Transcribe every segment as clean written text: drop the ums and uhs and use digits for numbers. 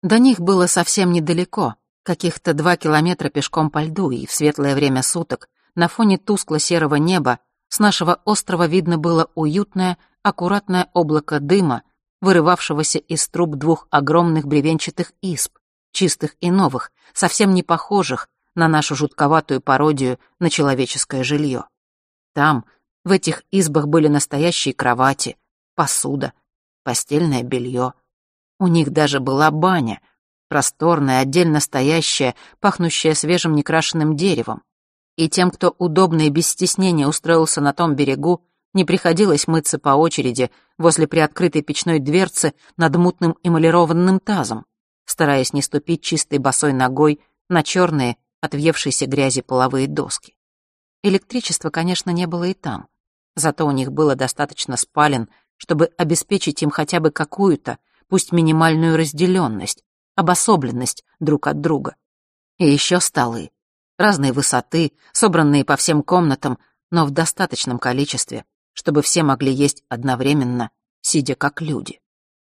До них было совсем недалеко, каких-то 2 километра пешком по льду, и в светлое время суток на фоне тускло-серого неба с нашего острова видно было уютное, аккуратное облако дыма, вырывавшегося из труб 2 огромных бревенчатых изб, чистых и новых, совсем не похожих на нашу жутковатую пародию на человеческое жилье. Там, в этих избах, были настоящие кровати, посуда, постельное белье. У них даже была баня, просторная, отдельно стоящая, пахнущая свежим некрашенным деревом. И тем, кто удобно и без стеснения устроился на том берегу, не приходилось мыться по очереди возле приоткрытой печной дверцы над мутным эмалированным тазом, стараясь не ступить чистой босой ногой на черные, от въевшейся грязи половые доски. Электричества, конечно, не было и там, зато у них было достаточно спален, чтобы обеспечить им хотя бы какую-то, пусть минимальную разделенность, обособленность друг от друга. И еще столы, разной высоты, собранные по всем комнатам, но в достаточном количестве, чтобы все могли есть одновременно, сидя как люди.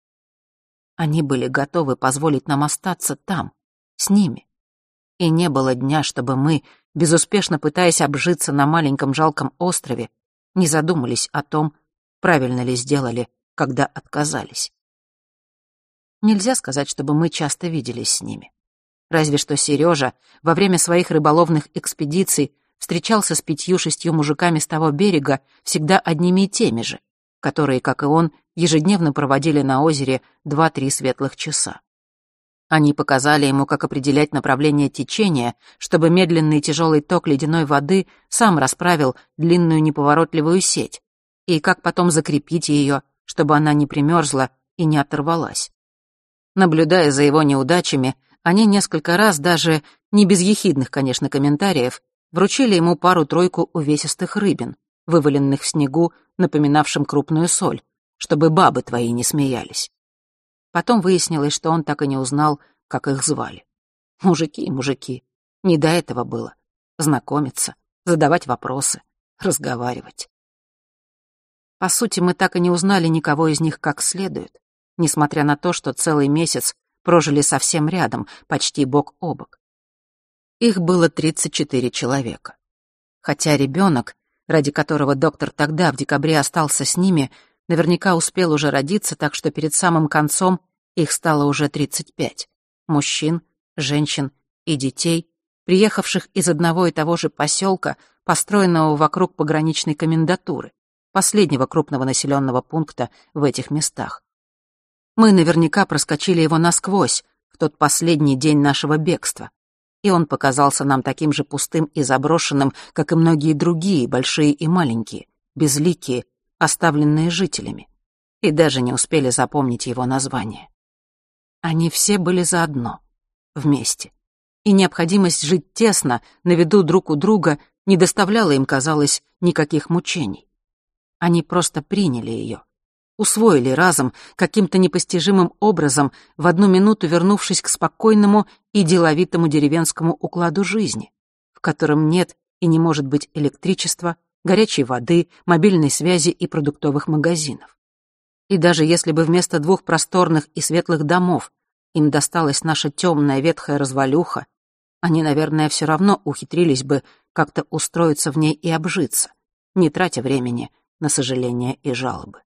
Они были готовы позволить нам остаться там, с ними. И не было дня, чтобы мы, безуспешно пытаясь обжиться на маленьком жалком острове, не задумались о том, правильно ли сделали, когда отказались. Нельзя сказать, чтобы мы часто виделись с ними. Разве что Сережа во время своих рыболовных экспедиций встречался с 5-6 мужиками с того берега, всегда одними и теми же, которые, как и он, ежедневно проводили на озере 2-3 светлых часа. Они показали ему, как определять направление течения, чтобы медленный и тяжелый ток ледяной воды сам расправил длинную неповоротливую сеть, и как потом закрепить ее, чтобы она не примерзла и не оторвалась. Наблюдая за его неудачами, они несколько раз, даже не без ехидных, конечно, комментариев, вручили ему пару-тройку увесистых рыбин, вываленных в снегу, напоминавшим крупную соль, чтобы бабы твои не смеялись. Потом выяснилось, что он так и не узнал, как их звали. Мужики, не до этого было. Знакомиться, задавать вопросы, разговаривать. По сути, мы так и не узнали никого из них как следует, несмотря на то, что целый месяц прожили совсем рядом, почти бок о бок. Их было 34 человека. Хотя ребенок, ради которого доктор тогда, в декабре, остался с ними, наверняка успел уже родиться, так что перед самым концом их стало уже 35. Мужчин, женщин и детей, приехавших из одного и того же поселка, построенного вокруг пограничной комендатуры, последнего крупного населенного пункта в этих местах. Мы наверняка проскочили его насквозь в тот последний день нашего бегства, и он показался нам таким же пустым и заброшенным, как и многие другие, большие и маленькие, безликие, оставленные жителями, и даже не успели запомнить его название. Они все были заодно, вместе, и необходимость жить тесно, на виду друг у друга, не доставляла им, казалось, никаких мучений. Они просто приняли ее, усвоили разом, каким-то непостижимым образом, в одну минуту вернувшись к спокойному и деловитому деревенскому укладу жизни, в котором нет и не может быть электричества, горячей воды, мобильной связи и продуктовых магазинов. И даже если бы вместо 2 просторных и светлых домов им досталась наша темная ветхая развалюха, они, наверное, все равно ухитрились бы как-то устроиться в ней и обжиться, не тратя времени на сожаления и жалобы.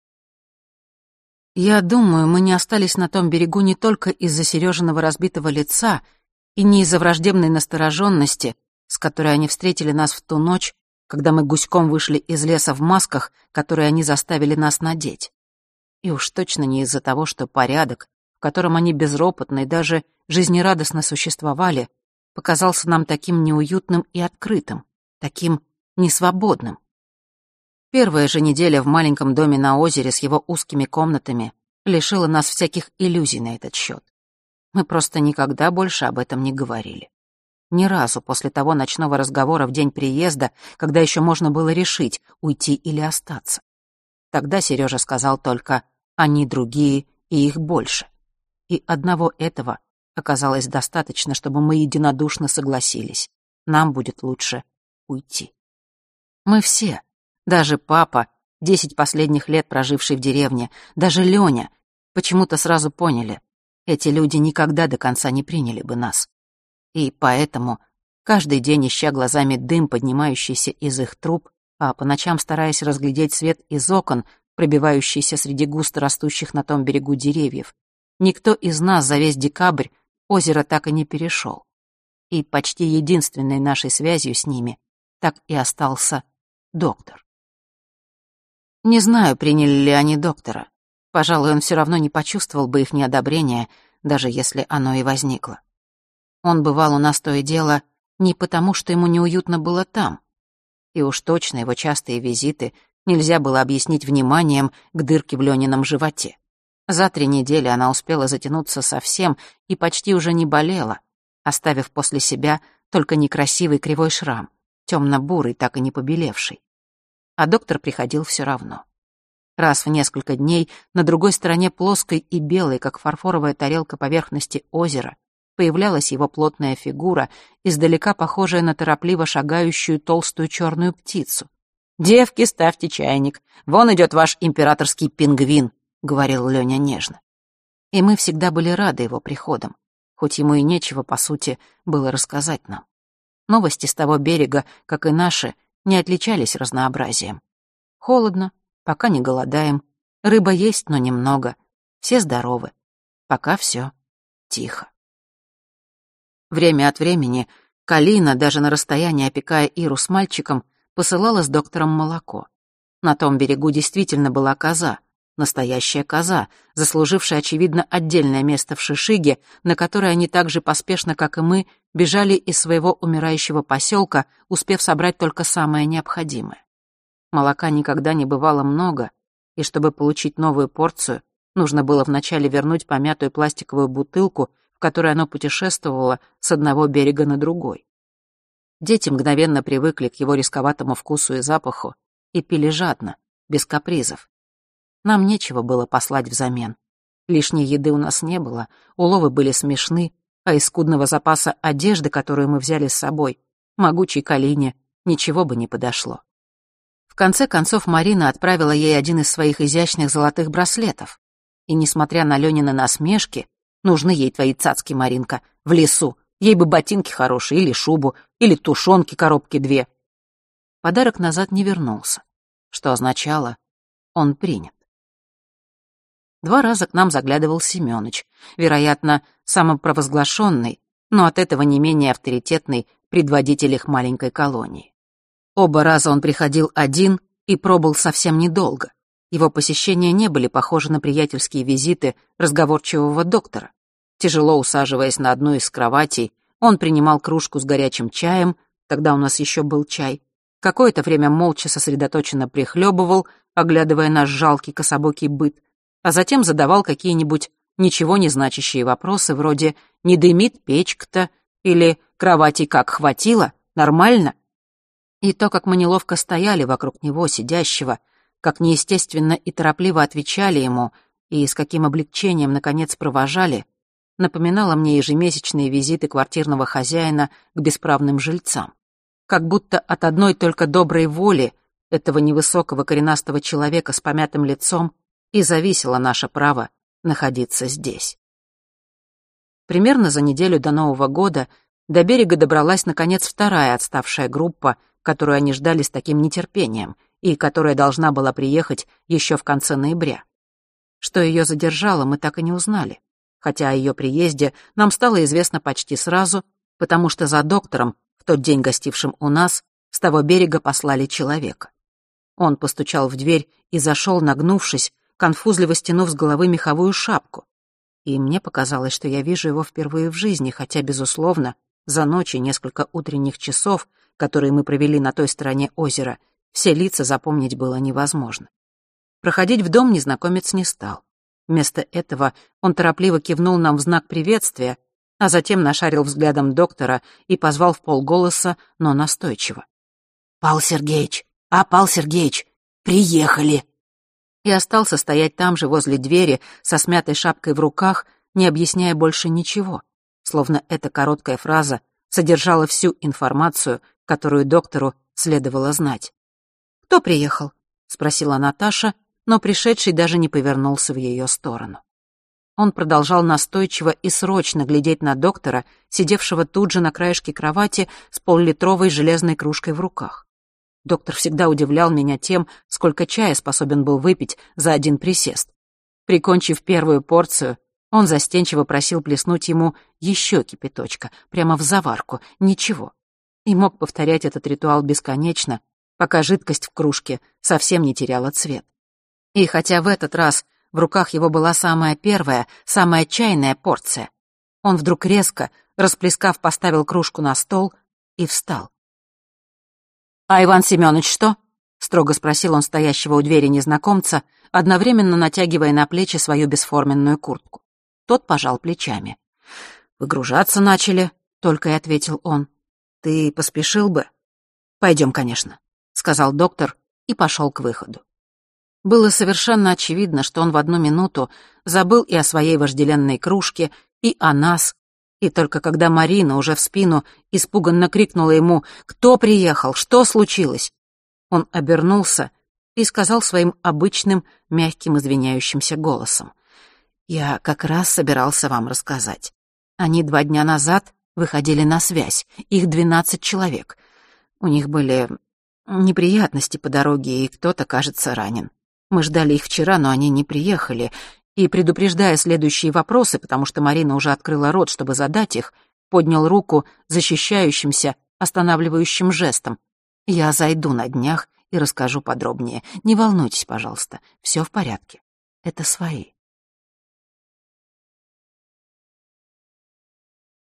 Я думаю, мы не остались на том берегу не только из-за Сережиного разбитого лица и не из-за враждебной настороженности, с которой они встретили нас в ту ночь, когда мы гуськом вышли из леса в масках, которые они заставили нас надеть. И уж точно не из-за того, что порядок, в котором они безропотно и даже жизнерадостно существовали, показался нам таким неуютным и открытым, таким несвободным. Первая же неделя в маленьком доме на озере с его узкими комнатами лишила нас всяких иллюзий на этот счет. Мы просто никогда больше об этом не говорили. Ни разу после того ночного разговора в день приезда, когда еще можно было решить, уйти или остаться. Тогда Сережа сказал только «они другие и их больше». И одного этого оказалось достаточно, чтобы мы единодушно согласились. Нам будет лучше уйти. Мы все, даже папа, 10 последних лет проживший в деревне, даже Лёня, почему-то сразу поняли, эти люди никогда до конца не приняли бы нас. И поэтому, каждый день ища глазами дым, поднимающийся из их труб, а по ночам стараясь разглядеть свет из окон, пробивающийся среди густо растущих на том берегу деревьев, никто из нас за весь декабрь озеро так и не перешел. И почти единственной нашей связью с ними так и остался доктор. Не знаю, приняли ли они доктора. Пожалуй, он все равно не почувствовал бы их неодобрения, даже если оно и возникло. Он бывал у нас то и дело не потому, что ему неуютно было там. И уж точно его частые визиты нельзя было объяснить вниманием к дырке в Лёнином животе. За 3 недели она успела затянуться совсем и почти уже не болела, оставив после себя только некрасивый кривой шрам, темно-бурый, так и не побелевший. А доктор приходил все равно. Раз в несколько дней на другой стороне плоской и белой, как фарфоровая тарелка поверхности озера, появлялась его плотная фигура, издалека похожая на торопливо шагающую толстую черную птицу. «Девки, ставьте чайник. Вон идет ваш императорский пингвин», — говорил Лёня нежно. И мы всегда были рады его приходам, хоть ему и нечего, по сути, было рассказать нам. Новости с того берега, как и наши, не отличались разнообразием. Холодно, пока не голодаем, рыба есть, но немного, все здоровы, пока все тихо. Время от времени Калина, даже на расстоянии опекая Иру с мальчиком, посылала с доктором молоко. На том берегу действительно была коза, настоящая коза, заслужившая, очевидно, отдельное место в Шишиге, на которое они так же поспешно, как и мы, бежали из своего умирающего поселка, успев собрать только самое необходимое. Молока никогда не бывало много, и чтобы получить новую порцию, нужно было вначале вернуть помятую пластиковую бутылку, в которой оно путешествовало с одного берега на другой. Дети мгновенно привыкли к его рисковатому вкусу и запаху и пили жадно, без капризов. Нам нечего было послать взамен. Лишней еды у нас не было, уловы были смешны, а из скудного запаса одежды, которую мы взяли с собой, могучей Калине ничего бы не подошло. В конце концов Марина отправила ей один из своих изящных золотых браслетов. И, несмотря на Лёнины насмешки, нужны ей твои цацки, Маринка, в лесу, ей бы ботинки хорошие или шубу, или тушенки коробки 2. Подарок назад не вернулся, что означало, он принят. 2 раза к нам заглядывал Семёныч, вероятно, самопровозглашенный, но от этого не менее авторитетный предводитель их маленькой колонии. Оба раза он приходил один и пробыл совсем недолго. Его посещения не были похожи на приятельские визиты разговорчивого доктора. Тяжело усаживаясь на одну из кроватей, он принимал кружку с горячим чаем, тогда у нас еще был чай, какое-то время молча сосредоточенно прихлебывал, оглядывая наш жалкий кособокий быт, а затем задавал какие-нибудь ничего не значащие вопросы вроде «не дымит печка-то?» или «кроватей как хватило? Нормально?» И то, как мы неловко стояли вокруг него, сидящего, как неестественно и торопливо отвечали ему и с каким облегчением, наконец, провожали, напоминало мне ежемесячные визиты квартирного хозяина к бесправным жильцам. Как будто от одной только доброй воли этого невысокого коренастого человека с помятым лицом и зависело наше право находиться здесь. Примерно за неделю до Нового года до берега добралась, наконец, вторая отставшая группа, которую они ждали с таким нетерпением и которая должна была приехать еще в конце ноября. Что ее задержало, мы так и не узнали, хотя о ее приезде нам стало известно почти сразу, потому что за доктором, в тот день гостившим у нас, с того берега послали человека. Он постучал в дверь и зашел, нагнувшись, конфузливо стянув с головы меховую шапку. И мне показалось, что я вижу его впервые в жизни, хотя, безусловно, за ночь и несколько утренних часов, которые мы провели на той стороне озера, все лица запомнить было невозможно. Проходить в дом незнакомец не стал. Вместо этого он торопливо кивнул нам в знак приветствия, а затем нашарил взглядом доктора и позвал вполголоса, но настойчиво. «Павел Сергеевич! Павел Сергеевич! Приехали!» И остался стоять там же возле двери со смятой шапкой в руках, не объясняя больше ничего, словно эта короткая фраза содержала всю информацию, которую доктору следовало знать. «Кто приехал?» — спросила Наташа, но пришедший даже не повернулся в ее сторону. Он продолжал настойчиво и срочно глядеть на доктора, сидевшего тут же на краешке кровати с поллитровой железной кружкой в руках. Доктор всегда удивлял меня тем, сколько чая способен был выпить за один присест. Прикончив первую порцию, он застенчиво просил плеснуть ему еще кипяточка, прямо в заварку, ничего. И мог повторять этот ритуал бесконечно, пока жидкость в кружке совсем не теряла цвет. И хотя в этот раз в руках его была самая первая, самая чайная порция, он вдруг резко, расплескав, поставил кружку на стол и встал. «А Иван Семёныч что?» — строго спросил он стоящего у двери незнакомца, одновременно натягивая на плечи свою бесформенную куртку. Тот пожал плечами. «Выгружаться начали», — только и ответил он. «Ты поспешил бы?» «Пойдем, конечно», — сказал доктор и пошел к выходу. Было совершенно очевидно, что он в одну минуту забыл и о своей вожделенной кружке, и о нас, и только когда Марина уже в спину испуганно крикнула ему «Кто приехал? Что случилось?», он обернулся и сказал своим обычным, мягким, извиняющимся голосом: «Я как раз собирался вам рассказать. Они 2 дня назад выходили на связь, их 12 человек. У них были неприятности по дороге, и кто-то, кажется, ранен. Мы ждали их вчера, но они не приехали, и, предупреждая следующие вопросы, потому что Марина уже открыла рот, чтобы задать их, поднял руку защищающимся, останавливающим жестом. Я зайду на днях и расскажу подробнее. Не волнуйтесь, пожалуйста, все в порядке. Это свои».